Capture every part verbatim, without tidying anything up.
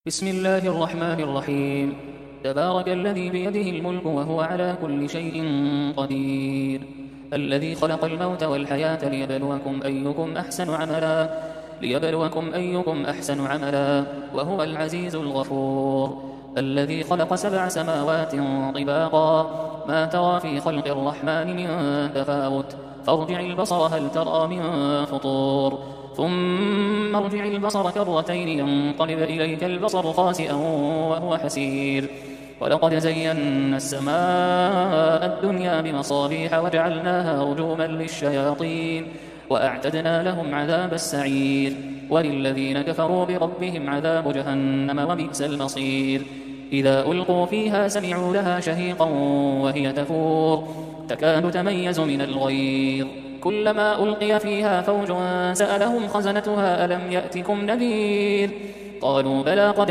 بسم الله الرحمن الرحيم. تبارك الذي بيده الملك وهو على كل شيء قدير، الذي خلق الموت والحياة ليبلوكم أيكم أحسن عملا ليبلوكم أيكم أحسن عملا وهو العزيز الغفور. الذي خلق سبع سماوات طباقا، ما ترى في خلق الرحمن من تفاوت، فارجع البصر هل ترى من فطور، ثم ارجع البصر كرتين ينقلب إليك البصر خاسئا وهو حسير. ولقد زينا السماء الدنيا بمصابيح وجعلناها رجوما للشياطين وأعتدنا لهم عذاب السعير. وللذين كفروا بربهم عذاب جهنم وبئس المصير. إذا ألقوا فيها سمعوا لها شهيقا وهي تفور، تكاد تميز من الغيظ، كلما ألقي فيها فوج سألهم خزنتها ألم يأتكم نذير؟ قالوا بلى قد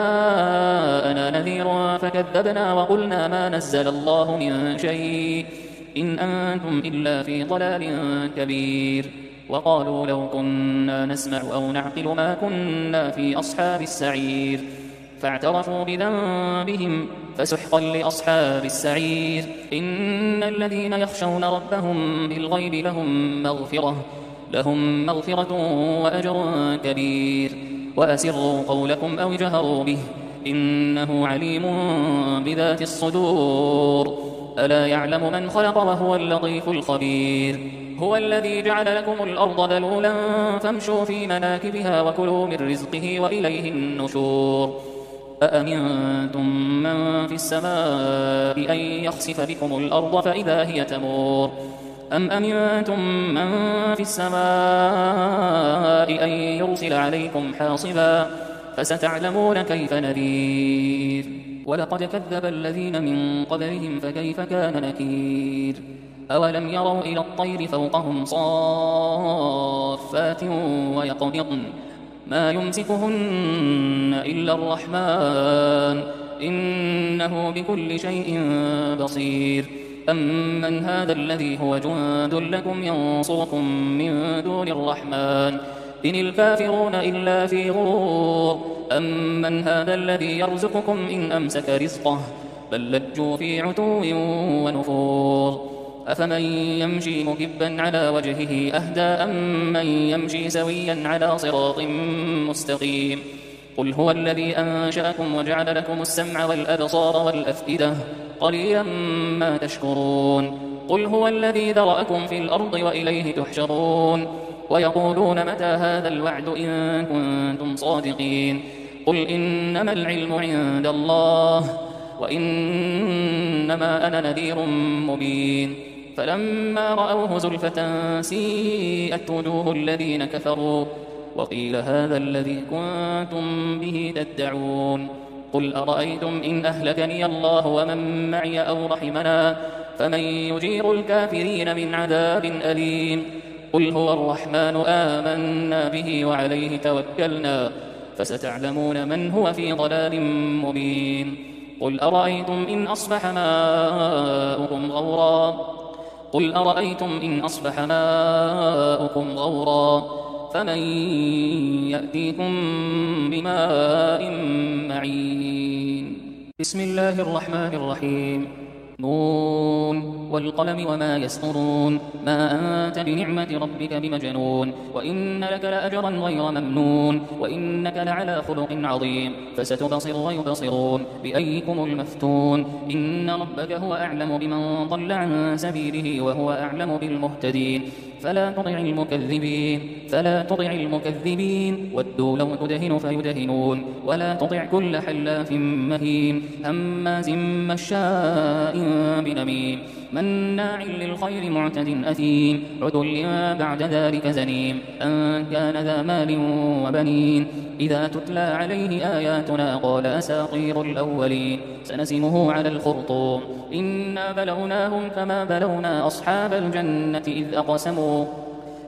جاءنا نذير فكذبنا وقلنا ما نزل الله من شيء إن أنتم إلا في ضلال كبير. وقالوا لو كنا نسمع أو نعقل ما كنا في أصحاب السعير، فاعترفوا بذنبهم فسحقا لأصحاب السعير. إن الذين يخشون ربهم بالغيب لهم مغفرة لهم مغفرة وأجر كبير. وأسروا قولكم أو جهروا به إنه عليم بذات الصدور. ألا يعلم من خلق وهو اللطيف الخبير. هو الذي جعل لكم الأرض ذلولا فامشوا في مناكبها وكلوا من رزقه وإليه النشور. أأمنتم من في السماء أن يخسف بكم الأرض فإذا هي تمور، أم أمنتم من في السماء أن يرسل عليكم حاصبا فستعلمون كيف نذير. ولقد كذب الذين من قبلهم فكيف كان نكير. أولم يروا إلى الطير فوقهم صافات ويقبضن ما يمسكهن إلا الرحمن إنه بكل شيء بصير. أمن هذا الذي هو جند لكم ينصركم من دون الرحمن إن الكافرون إلا في غرور. أمن هذا الذي يرزقكم إن أمسك رزقه بل لجوا في عتو ونفور. أفمن يمشي مكبا على وجهه أهدى أم من يمشي سويا على صراط مستقيم. قل هو الذي أنشأكم وجعل لكم السمع والأبصار والأفئدة قليلا ما تشكرون. قل هو الذي ذرأكم في الأرض وإليه تحشرون. ويقولون متى هذا الوعد إن كنتم صادقين. قل إنما العلم عند الله وإنما أنا نذير مبين. فلما رأوه زلفة سيئت وجوه الذين كفروا وقيل هذا الذي كنتم به تدعون. قل أرأيتم إن أهلكني الله ومن معي أو رحمنا فمن يجير الكافرين من عذاب أليم. قل هو الرحمن آمنا به وعليه توكلنا فستعلمون من هو في ضلال مبين. قل أرأيتم إن أصبح ماؤكم غورا قل أرأيتم إن أصبح ماؤكم غورا فمن يأتيكم بماء معين. بسم الله الرحمن الرحيم. نون والقلم وما يسطرون ما أنت بنعمة ربك بمجنون وإن لك لأجرا غير ممنون وإنك لعلى خلق عظيم. فستبصر ويبصرون بأيكم المفتون. إن ربك هو أعلم بمن ضل عن سبيله وهو أعلم بالمهتدين. فلا تطع المكذبين فلا تطع المكذبين ودوا لو تدهن فيدهنون. ولا تطع كل حلاف مهين هماز مشاء بنميم مناع للخير معتد أثيم عتل بعد ذلك زنيم أن كان ذا مال وبنين. إذا تتلى عليه آياتنا قال أساطير الأولين سنسمه على الخرطوم. إنا بلوناهم كما بلونا أصحاب الجنة إذ أقسموا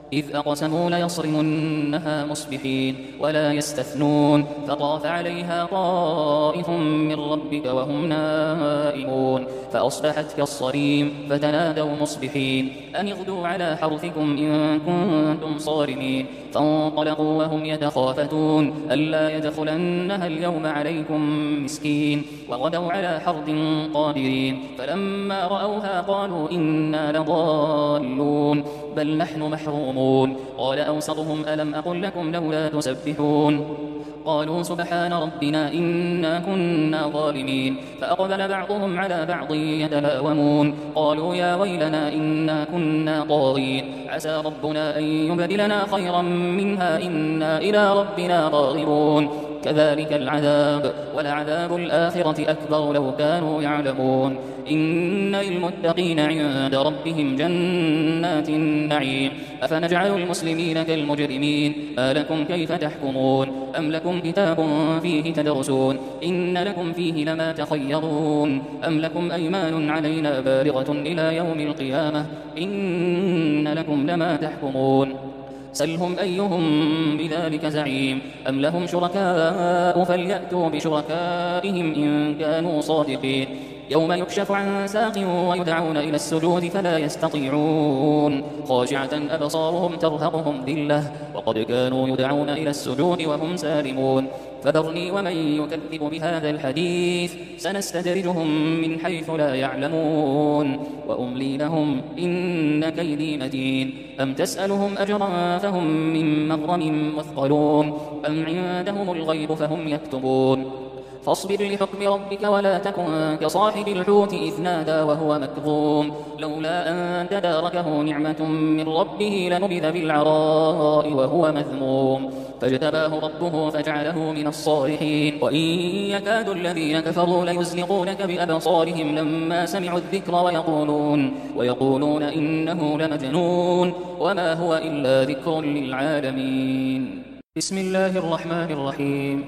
إذ أقسموا ليصرمنها مصبحين ولا يستثنون فطاف عليها طائف من ربك وهم نائمون فأصبحت كالصريم فتنادوا مصبحين أن اغدوا على حرثكم إن كنتم صارمين فانطلقوا وهم يتخافتون ألا يدخلنها اليوم عليكم مسكين وغدوا على حرد قادرين فلما رأوها قالوا إنا لضالون بل نحن محرومون قال أوسطهم ألم أقل لكم لولا تسبحون قالوا سبحان ربنا إنا كنا ظالمين فأقبل بعضهم على بعض يتلاومون قالوا يا ويلنا إنا كنا طاغين عسى ربنا أن يبدلنا خيرا منها إنا إلى ربنا راغبون كذلك العذاب ولعذاب الآخرة أكبر لو كانوا يعلمون إن للمتقين عند ربهم جنات النعيم أفنجعل المسلمين كالمجرمين ما لكم كيف تحكمون أم لكم كتاب فيه تدرسون إن لكم فيه لما تخيرون أم لكم أيمان علينا بالغة إلى يوم القيامة إن لكم لما تحكمون سلهم أيهم بذلك زعيم أم لهم شركاء فليأتوا بشركائهم إن كانوا صادقين يوم يكشف عن ساق ويدعون إلى السجود فلا يستطيعون خاشعة أبصارهم ترهقهم ذلة وقد كانوا يدعون إلى السجود وهم سالمون فذرني ومن يكذب بهذا الحديث سنستدرجهم من حيث لا يعلمون وأملي لهم إن كيدي متين أم تسألهم أجرا فهم من مغرم مثقلون أم عندهم الغيب فهم يكتبون فاصبر لحكم ربك ولا تكن كصاحب الحوت إذ نادى وهو مكظوم لولا أن تداركه نعمة من ربه لنبذ بالعراء وهو مذموم فاجتباه ربه فجعله من الصالحين وإن يكاد الذين كفروا ليزلقونك بأبصارهم لما سمعوا الذكر ويقولون, ويقولون إنه لمجنون وما هو إلا ذكر للعالمين. بسم الله الرحمن الرحيم.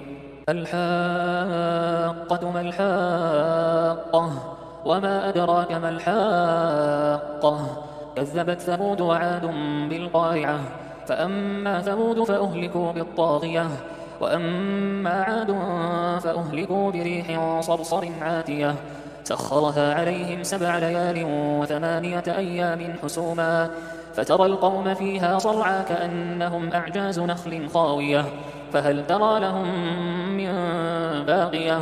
الحاقة ما الحاقة وما أدراك ما الحاقة كذبت ثمود وعاد بالقارعة فأما ثمود فأهلكوا بالطاغية وأما عاد فأهلكوا بريح صرصر عاتية سخرها عليهم سبع ليال وثمانية أيام حسوما فترى القوم فيها صرعى كأنهم أعجاز نخل خاوية فهل ترى لهم من باقية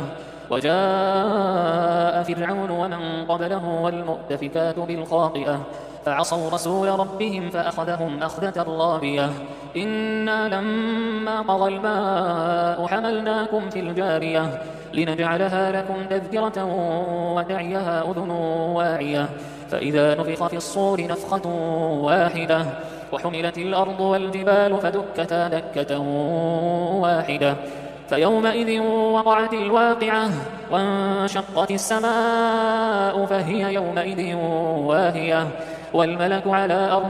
وجاء فرعون ومن قبله والمؤتفكات بالخاطئة فعصوا رسول ربهم فأخذهم أخذة رابية إنا لما قضى الماء حملناكم في الجارية لنجعلها لكم تذكرة وتعيها أذن واعية فإذا نفخ في الصور نفخة واحدة وحملت الأرض والجبال فدكتا دكة واحدة فيومئذ وقعت الواقعة وانشقت السماء فهي يومئذ واهية والملك على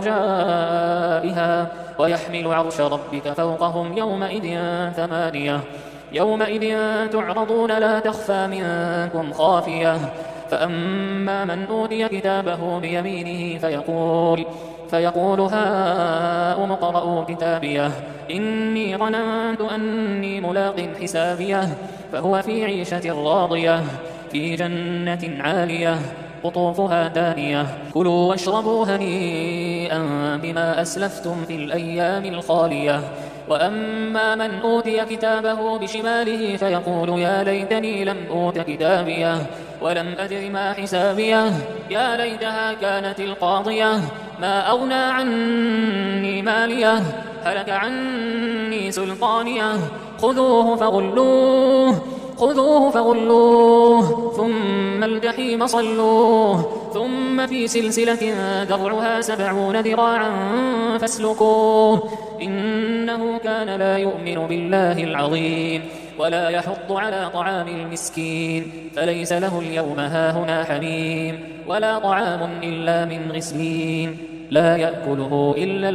أرجائها ويحمل عرش ربك فوقهم يومئذ ثمانية يومئذ تعرضون لا تخفى منكم خافية فأما من أوتي كتابه بيمينه فيقول فيقول هاؤم اقرءوا كتابيه إني ظننت أني ملاق حسابيه فهو في عيشة راضية في جنة عالية قطوفها دانية كلوا واشربوا هنيئا بما أسلفتم في الأيام الخالية وأما من أوتي كتابه بشماله فيقول يا ليتني لم أوت كتابيه ولم أدر ما حسابيه يا ليتها كانت القاضية ما أغنى عني ماليه هلك عني سلطانيه خذوه فغلوه خذوه فغلوه ثم الجحيم صلوه ثم في سلسلة ذرعها سبعون ذراعا فاسلكوه إنه كان لا يؤمن بالله العظيم ولا يحض على طعام المسكين فليس له اليوم هاهنا حميم ولا طعام إلا من غسلين لا يأكله إلا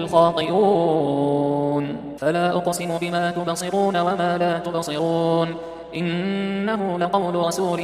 الخاطئون فلا أقسم بما تبصرون وما لا تبصرون إنه لقول رسول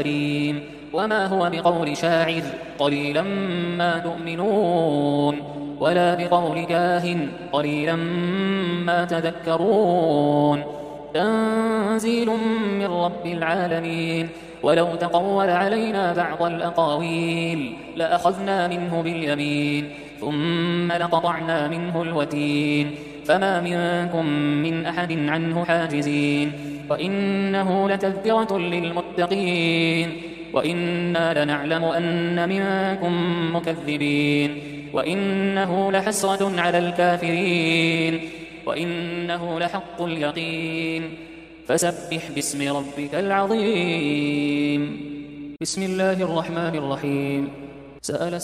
كريم وما هو بقول شاعر قليلا ما تؤمنون ولا بقول كاهن قليلا ما تذكرون تنزيل من رب العالمين ولو تقول علينا بعض الأقاويل لأخذنا منه باليمين ثم لقطعنا منه الوتين فما منكم من أحد عنه حاجزين وإنه لتذكرة للمتقين وإنا لنعلم أن منكم مكذبين وإنه لحسرة على الكافرين وإنه لحق اليقين فسبح باسم ربك العظيم. بسم الله الرحمن الرحيم. سأل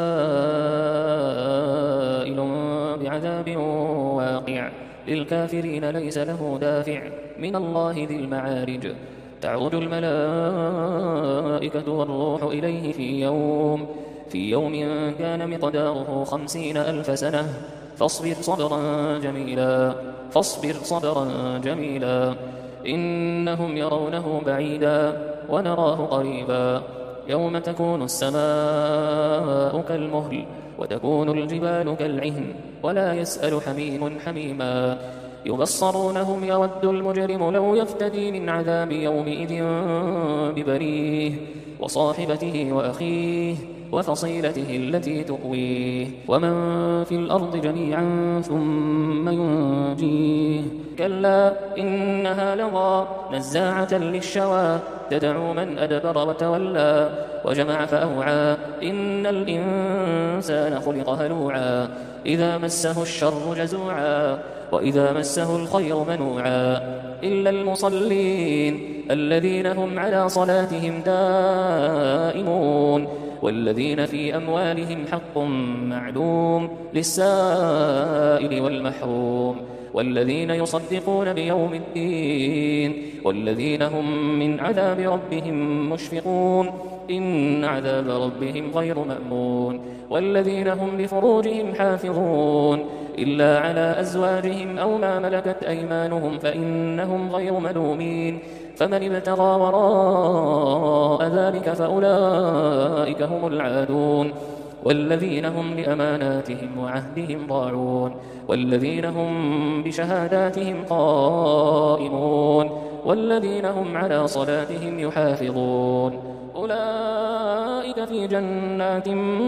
سائل بعذاب واقع للكافرين ليس له دافع من الله ذي المعارج تعرج الملائكة والروح إليه في يوم في يوم كان مقداره خمسين ألف سنة فاصبر صبرا جميلا فاصبر صبرا جميلا إنهم يرونه بعيدا ونراه قريبا يوم تكون السماء كالمهل وتكون الجبال كالعهن ولا يسأل حميم حميما يبصرونهم يود المجرم لو يفتدي من عذاب يومئذ ببنيه وصاحبته وأخيه وفصيلته التي تؤويه ومن في الأرض جميعا ثم ينجيه كلا إنها لظى نزاعة للشوى تدعو من أدبر وتولى وجمع فأوعى إن الإنسان خلق هلوعا إذا مسه الشر جزوعا وإذا مسه الخير منوعا إلا المصلين الذين هم على صلاتهم دائمون والذين في أموالهم حق معلوم للسائل والمحروم والذين يصدقون بيوم الدين والذين هم من عذاب ربهم مشفقون إن عذاب ربهم غير مأمون والذين هم لفروجهم حافظون إلا على أزواجهم أو ما ملكت أيمانهم فإنهم غير ملومين فمن ابتغى وراء ذلك فأولئك هم العادون والذين هم لأماناتهم وعهدهم ضاعون والذين هم بشهاداتهم قائمون والذين هم على صلاتهم يحافظون أولئك في جنات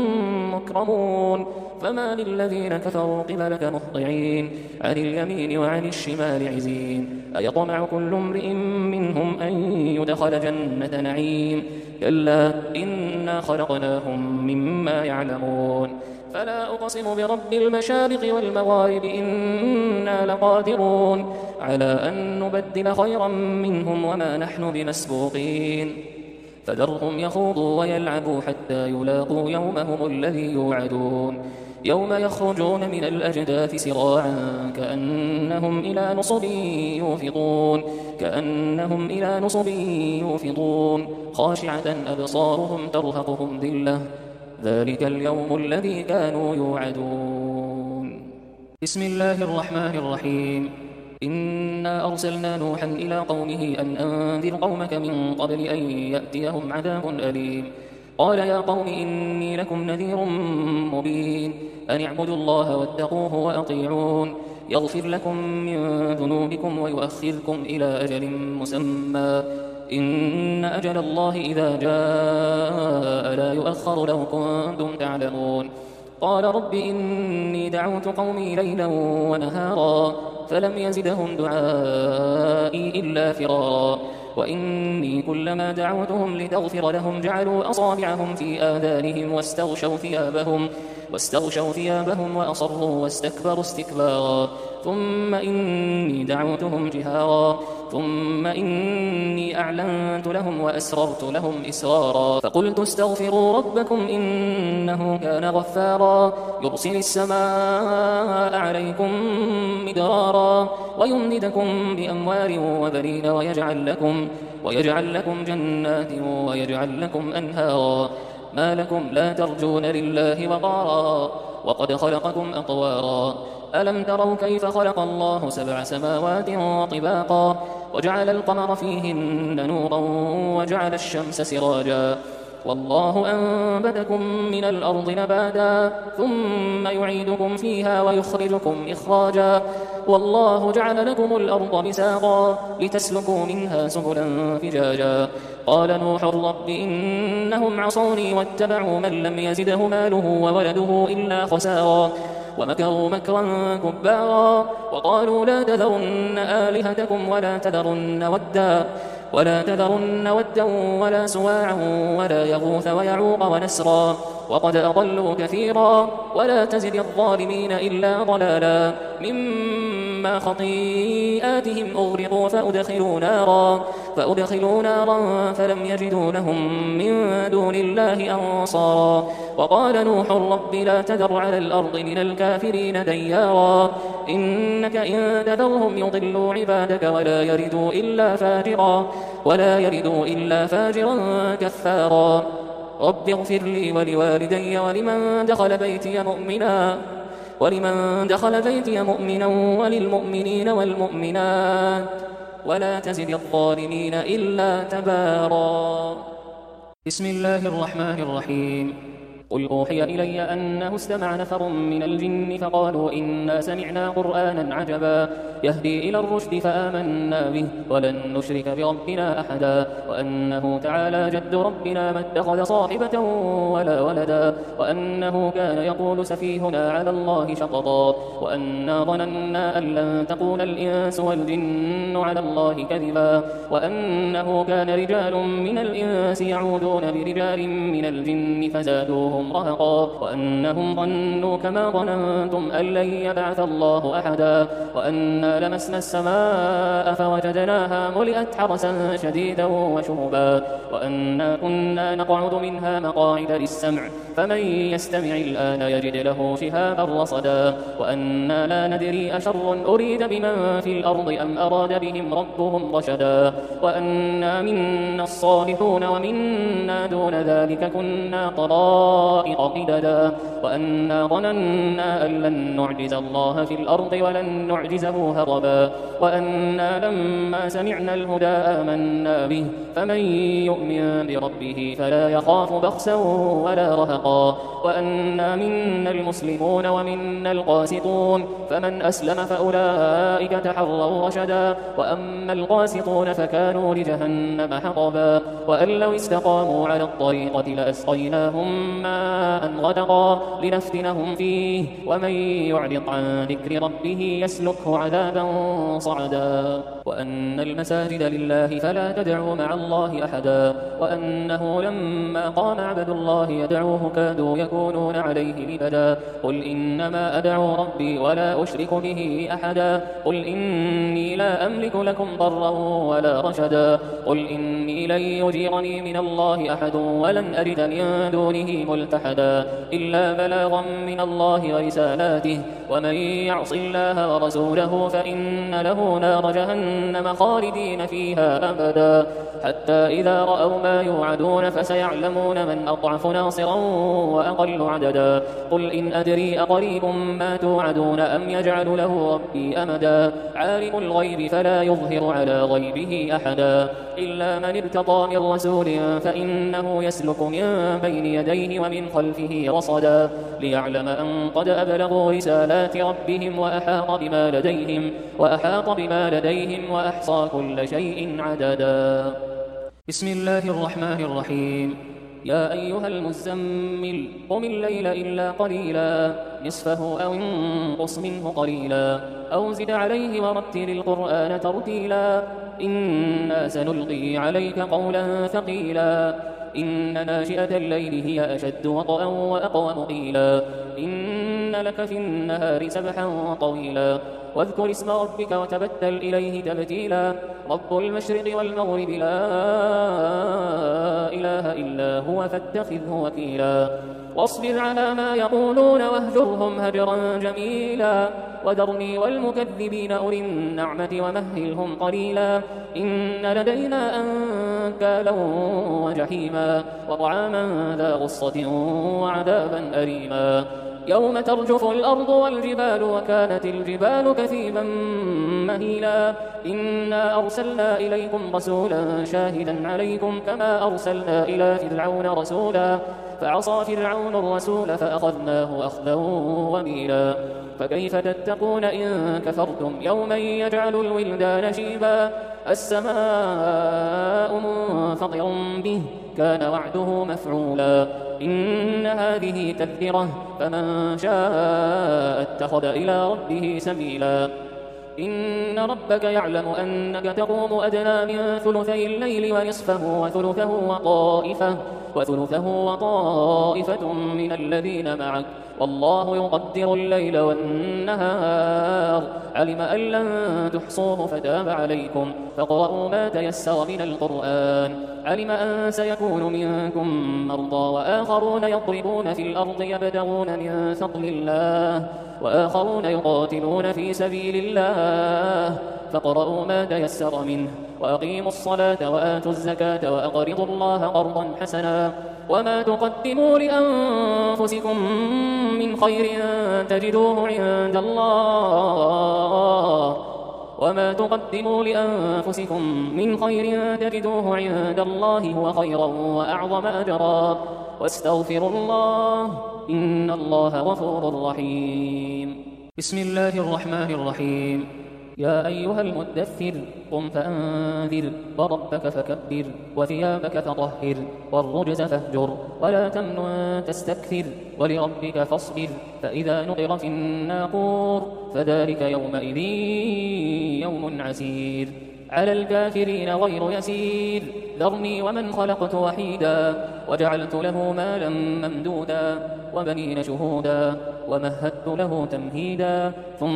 مكرمون فما للذين كفروا قبلك مهطعين عن اليمين وعن الشمال عزين أيطمع كل امرئ منهم أن يدخل جنة نعيم كلا إنا خلقناهم مما يعلمون فلا أقسم برب المشارق والمغارب إنا لقادرون على أن نبدل خيرا منهم وما نحن بمسبوقين فذرهم يخوضوا ويلعبوا حتى يلاقوا يومهم الذي يوعدون يوم يخرجون من الأجداث سراعا كأنهم إلى نصب يوفضون كأنهم إلى نصب يوفضون خاشعة أبصارهم ترهقهم ذلة ذلك اليوم الذي كانوا يوعدون. بسم الله الرحمن الرحيم. إنا أرسلنا نوحا إلى قومه أن أنذر قومك من قبل أن يأتيهم عذاب أليم قال يا قوم إني لكم نذير مبين أن اعبدوا الله واتقوه وأطيعون يغفر لكم من ذنوبكم ويؤخذكم إلى أجل مسمى إن أجل الله إذا جاء لا يؤخر لو كنتم تعلمون قال رب إني دعوت قومي ليلا ونهارا فلم يزدهم دعائي إلا فرارا وإني كلما دعوتهم لتغفر لهم جعلوا أصابعهم في آذانهم واستغشوا ثيابهم واستغشوا ثيابهم وأصروا واستكبروا استكبارا ثم إني دعوتهم جهارا ثم إني أعلنت لهم وأسررت لهم إسرارا فقلت استغفروا ربكم إنه كان غفارا يرسل السماء عليكم مدرارا ويمددكم بأموال وبنين ويجعل لكم, ويجعل لكم جنات ويجعل لكم أنهارا ما لكم لا ترجون لله وقارا وقد خلقكم أطوارا ألم تروا كيف خلق الله سبع سماوات طباقا وجعل القمر فيهن نورا وجعل الشمس سراجا والله أنبتكم من الأرض نباتا ثم يعيدكم فيها ويخرجكم إخراجا والله جعل لكم الأرض بساطا لتسلكوا منها سبلا فجاجا قال نوح رب إنهم عصوني واتبعوا من لم يزده ماله وولده إلا خسارا ومكروا مكرا كبارا وقالوا لا تذرن آلهتكم ولا تذرن ودا ولا تذرن ودا ولا سواعا ولا يغوث ويعوق ونسرا وقد أضلوا كثيرا ولا تزد الظالمين إلا ضلالا مما خطيئاتهم أغرقوا فأدخلوا نارا فأدخلوا نارا فلم يجدوا لهم من دون الله أنصارا وقال نوح رب لا تذر على الأرض من الكافرين ديارا إنك إن تذرهم يضلوا عبادك ولا يردوا إلا فاجرا ولا يردوا إلا فاجرا كفارا رب اغفر لي ولوالدي ولمن دخل بيتي مؤمنا ولمن دخل بيتي مؤمنا وللمؤمنين والمؤمنات ولا تزد الظالمين إلا تبارا بسم الله الرحمن الرحيم قل أوحي إلي أنه استمع نفر من الجن فقالوا إنا سمعنا قرآنا عجبا يهدي إلى الرشد فآمنا به ولن نشرك بربنا أحدا وأنه تعالى جد ربنا ما اتخذ صاحبة ولا ولدا وأنه كان يقول سفيهنا على الله شططا وأنا ظننا أن لن تقول الإنس والجن على الله كذبا وأنه كان رجال من الإنس يعودون برجال من الجن فزادوهم رهقا وأنهم ظنوا كما ظننتم أن لن يبعث الله أحدا وأنا لمسنا السماء فوجدناها ملئت حرسا شديدا وشهبا وأنا كنا نقعد منها مقاعد للسمع فمن يستمع الآن يجد له شهابا رصدا وأنا لا ندري أشر أريد بمن في الأرض أم أراد بهم ربهم رشدا وأنا منا الصالحون ومنا دون ذلك كنا طرائق قددا وأنا ظننا أن لن نعجز الله في الأرض ولن نعجزه هربا وأنا لما سمعنا الهدى آمنا به فمن يؤمن بربه فلا يخاف بخسا ولا رهقا وأنا منا المسلمون ومنا القاسطون فمن أسلم فأولئك تحروا رشدا وأما القاسطون فكانوا لجهنم حطبا وأن لو استقاموا على الطريقة لأسقيناهم ماء غدقا لنفتنهم فيه ومن يعرض عن ذكر ربه يسلكه عذابا صعدا وأن المساجد لله فلا تدعوا مع الله أحدا وأنه لما قام عبد الله يدعوه كادوا يكونون عليه لبدا قل إنما أدعو ربي ولا أشرك به أحدا قل إني لا أملك لكم ضرا ولا رشدا قل إني لن يجيرني من الله أحد ولن أجد من دونه ملتحدا إلا بلاغا من الله ورسالاته ومن يعص الله ورسوله فإن له نار جهنم خالدين فيها أبدا حتى إذا رأوا ما يوعدون فسيعلمون من أضعف ناصرا وأقل عددا قل إن أدري أقريب ما توعدون أم يجعل له ربي أمدا عالم الغيب فلا يظهر على غيبه أحدا إلا من ارتضى من رسول فإنه يسلك من بين يديه ومن خلفه رصدا ليعلم أن قد أبلغوا رسالات ربهم وأحاط بما لديهم وأحاط بما لديهم وأحصى كل شيء عددا بسم الله الرحمن الرحيم يا أيها المزمل قم الليل إلا قليلا نصفه أو انقص منه قليلا أو زد عليه ورتل القرآن ترتيلا إنا سنلقي عليك قولا ثقيلا إن ناشئة الليل هي أشد وطئا وأقوم قيلا إن لك في النهار سبحا طويلا واذكر اسم ربك وتبتل إليه تبتيلا رب المشرق والمغرب لا إله إلا هو فاتخذه وكيلا واصبر على ما يقولون واهجرهم هجرا جميلا وذرني والمكذبين أولي النعمة ومهلهم قليلا إن لدينا أنكالا وجحيما وطعاما ذا غصة وعذابا أليما يوم ترجف الأرض والجبال وكانت الجبال كثيبا مهيلا إنا أرسلنا إليكم رسولا شاهدا عليكم كما أرسلنا إلى فرعون رسولا فعصى فرعون الرسول فأخذناه أخذا وبيلا فكيف تتقون إن كفرتم يوما يجعل الولدان شيبا السماء منفطر به كان وعده مفعولا إن هذه تذكرة فمن شاء اتخذ إلى ربه سبيلا إن ربك يعلم أنك تقوم أدنى من ثلثي الليل ونصفه وثلثه وطائفة وثلثه وطائفة من الذين معك والله يقدر الليل والنهار علم أن لن تحصوه فتاب عليكم فاقرؤوا ما تيسر من القرآن علم أن سيكون منكم مرضى وآخرون يضربون في الأرض يبتغون من فضل الله وآخرون يقاتلون في سبيل الله فاقرؤوا ما تيسر منه وأقيموا الصلاة وآتوا الزكاة وأقرضوا الله قرضا حسنا وما تقدموا لأنفسكم من خير تجدوه عند الله وما تقدموا لأنفسكم من خير تجدوه عند الله هو خيرا وأعظم أجرا واستغفروا الله إن الله غفور رحيم بسم الله الرحمن الرحيم يا أيها المدثر قم فأنذر وربك فكبر وثيابك فطهر والرجز فاهجر ولا تمنن تستكثر ولربك فاصبر فإذا نقر في الناقور فذلك يومئذ يوم عسير على الكافرين غير يسير ذرني ومن خلقت وحيدا وجعلت له مالا ممدودا وبنين شهودا ومهدت له تمهيدا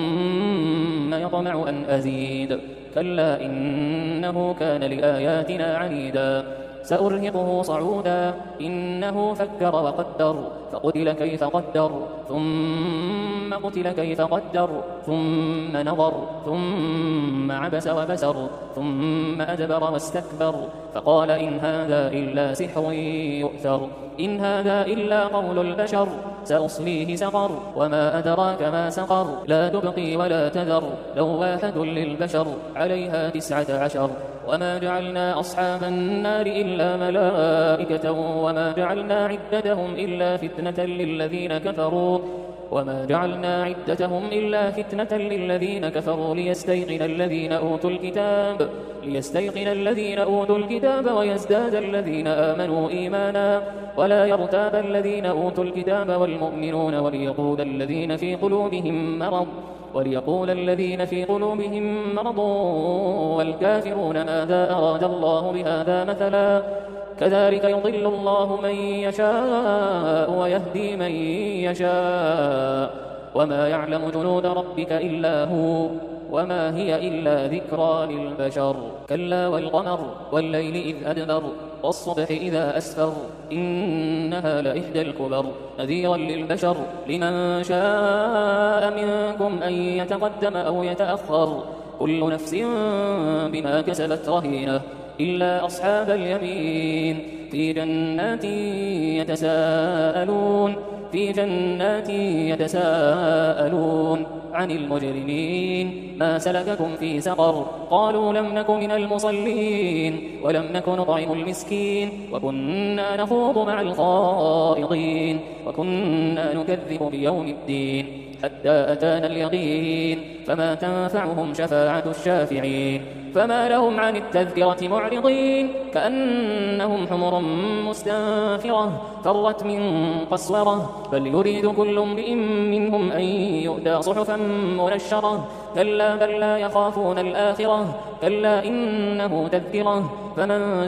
ثم يطمع أن أزيد كلا إنه كان لآياتنا عنيدا سأرهقه صعودا إنه فكر وقدر فقتل كيف قدر ثم قتل كيف قدر ثم نظر ثم عبس وبسر ثم أدبر واستكبر فقال إن هذا إلا سحر يؤثر إن هذا إلا قول البشر سأصليه سقر وما أدراك ما سقر لا تبقي ولا تذر لواحة للبشر عليها تسعة عشر وما جعلنا أصحاب النار إلا ملائكة وما جعلنا عدتهم إلا فتنة للذين كفروا وما جعلنا عدتهم إلا فتنة للذين كفروا ليستيقن الذين أوتوا الكتاب ليستيقن الذين أوتوا الكتاب ويزداد الذين آمنوا إيمانا ولا يرتاب الذين أوتوا الكتاب والمؤمنون وليقول الذين في قلوبهم مرض وليقول الذين في قلوبهم مرض والكافرون ماذا أراد الله بهذا مثلا كذلك يضل الله من يشاء ويهدي من يشاء وما يعلم جنود ربك إلا هو وما هي إلا ذكرى للبشر كلا والقمر والليل إذ أدبر والصبح إذا أسفر إنها لإحدى الكبر نذيرا للبشر لمن شاء منكم أن يتقدم أو يتأخر كل نفس بما كسبت رهينة إلا أصحاب اليمين في جنات يتساءلون في جنات يتساءلون عن المجرمين ما سلككم في سقر قالوا لم نك من المصلين ولم نك نطعم المسكين وكنا نخوض مع الخائضين وكنا نكذب بيوم الدين حتى أتانا اليقين فما تنفعهم شفاعة الشافعين فما لهم عن التذكرة معرضين كأنهم حمر مستنفرة فرت من قسورة بل يريد كل امرئ منهم أن يؤتى صحفا منشرة كلا بل لا يخافون الآخرة كلا إنه تذكرة فمن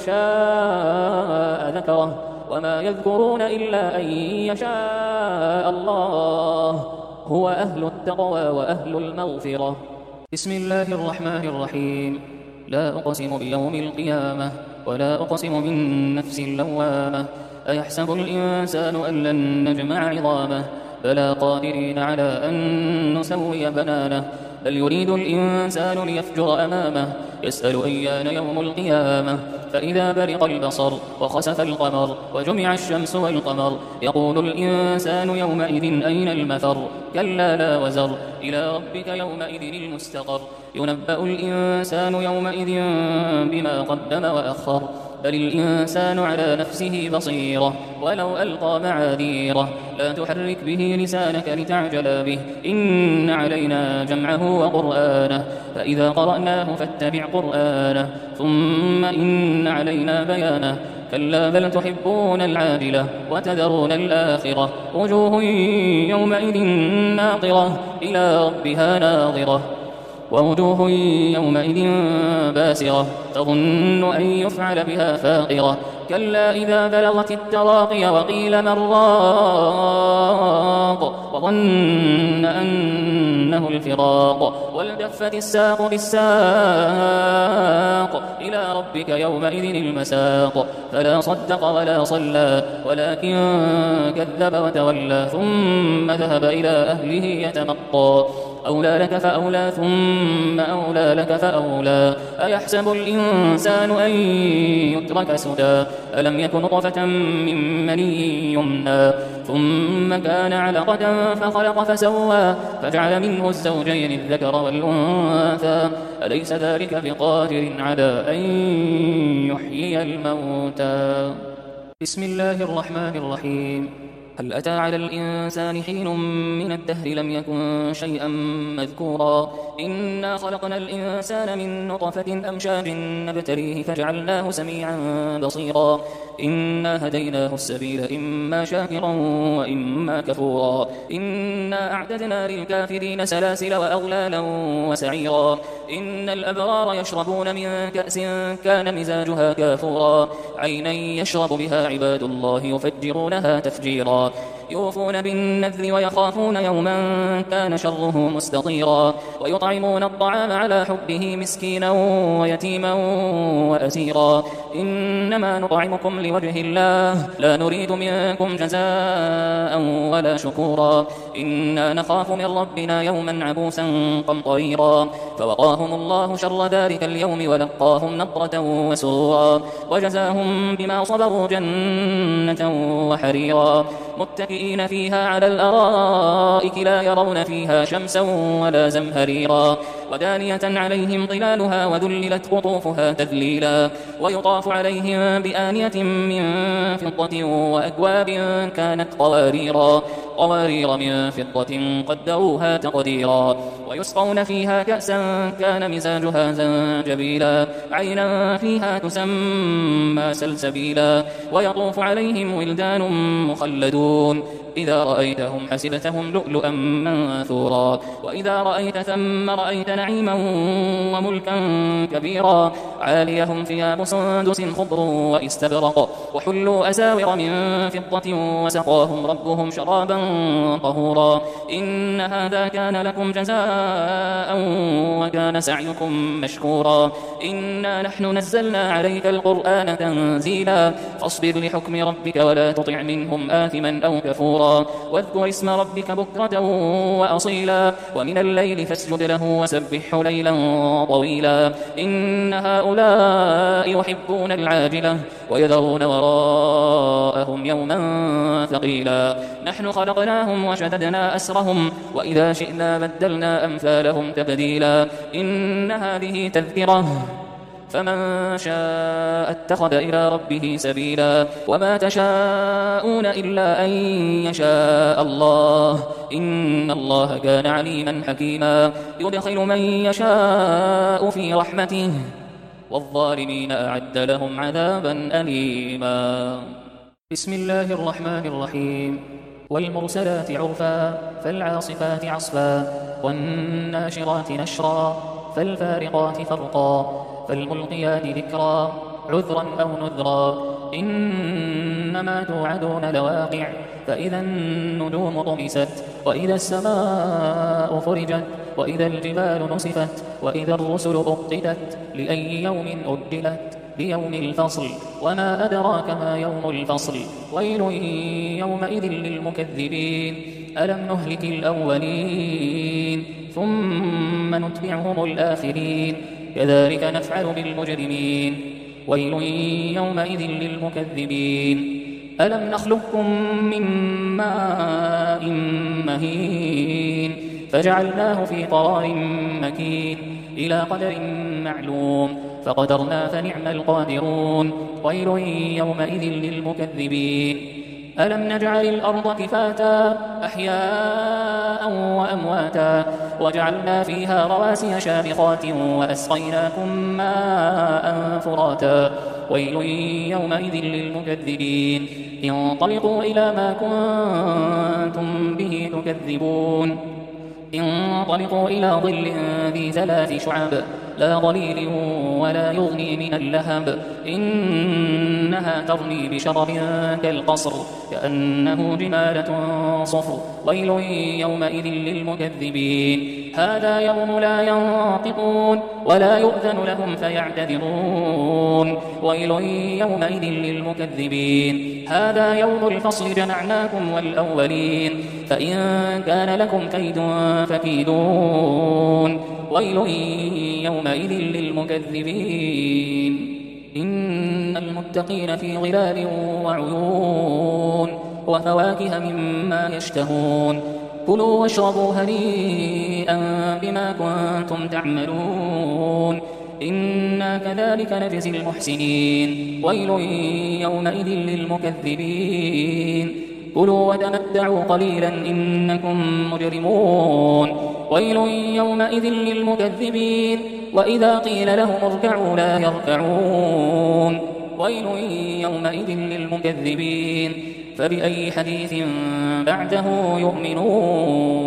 شاء ذكره وما يذكرون إلا أن يشاء الله هو أهل التقوى وأهل المغفرة بسم الله الرحمن الرحيم لا أقسم بيوم القيامة ولا أقسم بالنفس اللوامة أيحسب الإنسان أن لن نجمع عظامه بلى قادرين على أن نسوي بنانه بل يريد الإنسان ليفجر أمامه يسأل أيان يوم القيامة فإذا برق البصر وخسف القمر وجمع الشمس والقمر يقول الإنسان يومئذ أين المفر كلا لا وزر إلى ربك يومئذ المستقر ينبأ الإنسان يومئذ بما قدم وأخر بل الإنسان على نفسه بصيرة ولو ألقى معاذيره لا تحرك به لسانك لتعجل به إن علينا جمعه وقرآنه فإذا قرأناه فاتبع قرآنه ثم إن علينا بيانه كلا بل تحبون العاجلة وتذرون الآخرة وجوه يومئذ ناظرة إلى ربها ناظرة ووجوه يومئذ باسرة تظن أن يفعل بها فاقرة كلا إذا بلغت التراقي وقيل من راق وظن أنه الفراق والتفت الساق بالساق إلى ربك يومئذ المساق فلا صدق ولا صلى ولكن كذب وتولى ثم ذهب إلى أهله يتمطى أولى لك فأولى ثم أولى لك فأولى أيحسب الإنسان أن يترك سدى ألم يكن نطفة من مني يمنى ثم كان علقة فخلق فسوى فجعل منه الزوجين الذكر والأنثى أليس ذلك بقادر على أن يحيي الموتى بسم الله الرحمن الرحيم هل أتى على الإنسان حين من الدهر لم يكن شيئا مذكورا إنا خلقنا الإنسان من نطفة أمشاج نبتليه فجعلناه سميعا بصيرا إنا هديناه السبيل إما شاكرا وإما كفورا إنا أعتدنا للكافرين سلاسل وأغلالا وسعيرا إن الأبرار يشربون من كأس كان مزاجها كافورا عينا يشرب بها عباد الله يفجرونها تفجيرا يوفون بالنذر ويخافون يوما كان شره مستطيرا ويطعمون الطعام على حبه مسكينا ويتيما وأسيرا إنما نطعمكم لوجه الله لا نريد منكم جزاء ولا شكورا إنا نخاف من ربنا يوما عبوسا قمطريرا فوقاهم الله شر ذلك اليوم ولقاهم نضرة وسرورا وجزاهم بما صبروا جنة وحريرا متكئين فيها على الأرائك لا يرون فيها شمسا ولا زمهريرا ودانية عليهم ظلالها وذللت قطوفها تذليلا ويطاف عليهم بآنية من فضة وأكواب كانت قواريرا قوارير من فضة قدروها تقديرا ويسقون فيها كأسا كان مزاجها زنجبيلا عينا فيها تسمى سلسبيلا ويطوف عليهم ولدان مخلدون إذا رأيتهم حسبتهم لؤلؤا منثورا وإذا رأيت ثم رأيت نعيما وملكا كبيرا عاليهم ثياب سندس خضر واستبرق وحلوا أساور من فضة وسقاهم ربهم شرابا طهورا إن هذا كان لكم جزاء وكان سعيكم مشكورا إنا نحن نزلنا عليك القرآن تنزيلا فاصبر لحكم ربك ولا تطع منهم آثما أو كفورا واذكر اسم ربك بكرة وأصيلا ومن الليل فاسجد له وسبحه ليلا طويلا إن هؤلاء يحبون العاجلة ويذرون وراءهم يوما ثقيلا نحن خلقناهم وشددنا أسرهم وإذا شئنا بدلنا أمثالهم تبديلا إن هذه تذكرة فمن شاء اتخذ إلى ربه سبيلا وما تشاءون إلا أن يشاء الله إن الله كان عليما حكيما يدخل من يشاء في رحمته والظالمين أعد لهم عذابا أليما بسم الله الرحمن الرحيم والمرسلات عرفا فالعاصفات عصفا والناشرات نشرا فالفارقات فرقا فالملقيات ذكرا عذرا أو نذرا إنما توعدون لواقع فإذا النجوم طمست وإذا السماء فرجت وإذا الجبال نصفت وإذا الرسل أقتت لأي يوم أجلت ليوم الفصل وما أدراك ما يوم الفصل ويل يومئذ للمكذبين ألم نهلك الأولين ثم نتبعهم الآخرين كذلك نفعل بالمجرمين ويل يومئذ للمكذبين ألم نخلقكم من ماء مهين فجعلناه في قرار مكين إلى قدر معلوم فقدرنا فنعم القادرون ويل يومئذ للمكذبين ألم نجعل الأرض كفاتا أحياء وأمواتا وجعلنا فيها رواسي شامخات وأسقيناكم ماء فراتا ويل يومئذ للمكذبين انطلقوا إلى ما كنتم به تكذبون انطلقوا إلى ظل ذي ثلاث شعب لا ظليل ولا يغني من اللهب إنها ترمي بشرر كالقصر كأنه جمالة صفر ويل يومئذ للمكذبين هذا يوم لا ينطقون ولا يؤذن لهم فيعتذرون ويل يومئذ للمكذبين هذا يوم الفصل جمعناكم والأولين فإن كان لكم كيد فكيدون ويل يومئذ للمكذبين إن المتقين في ظلال وعيون وفواكه مما يشتهون كلوا واشربوا هنيئا بما كنتم تعملون إنا كذلك نجزي المحسنين ويل يومئذ للمكذبين كلوا وتمتعوا قليلا إنكم مجرمون ويل يومئذ للمكذبين وإذا قيل لهم اركعوا لا يركعون ويل يومئذ للمكذبين فبأي حديث بعده يؤمنون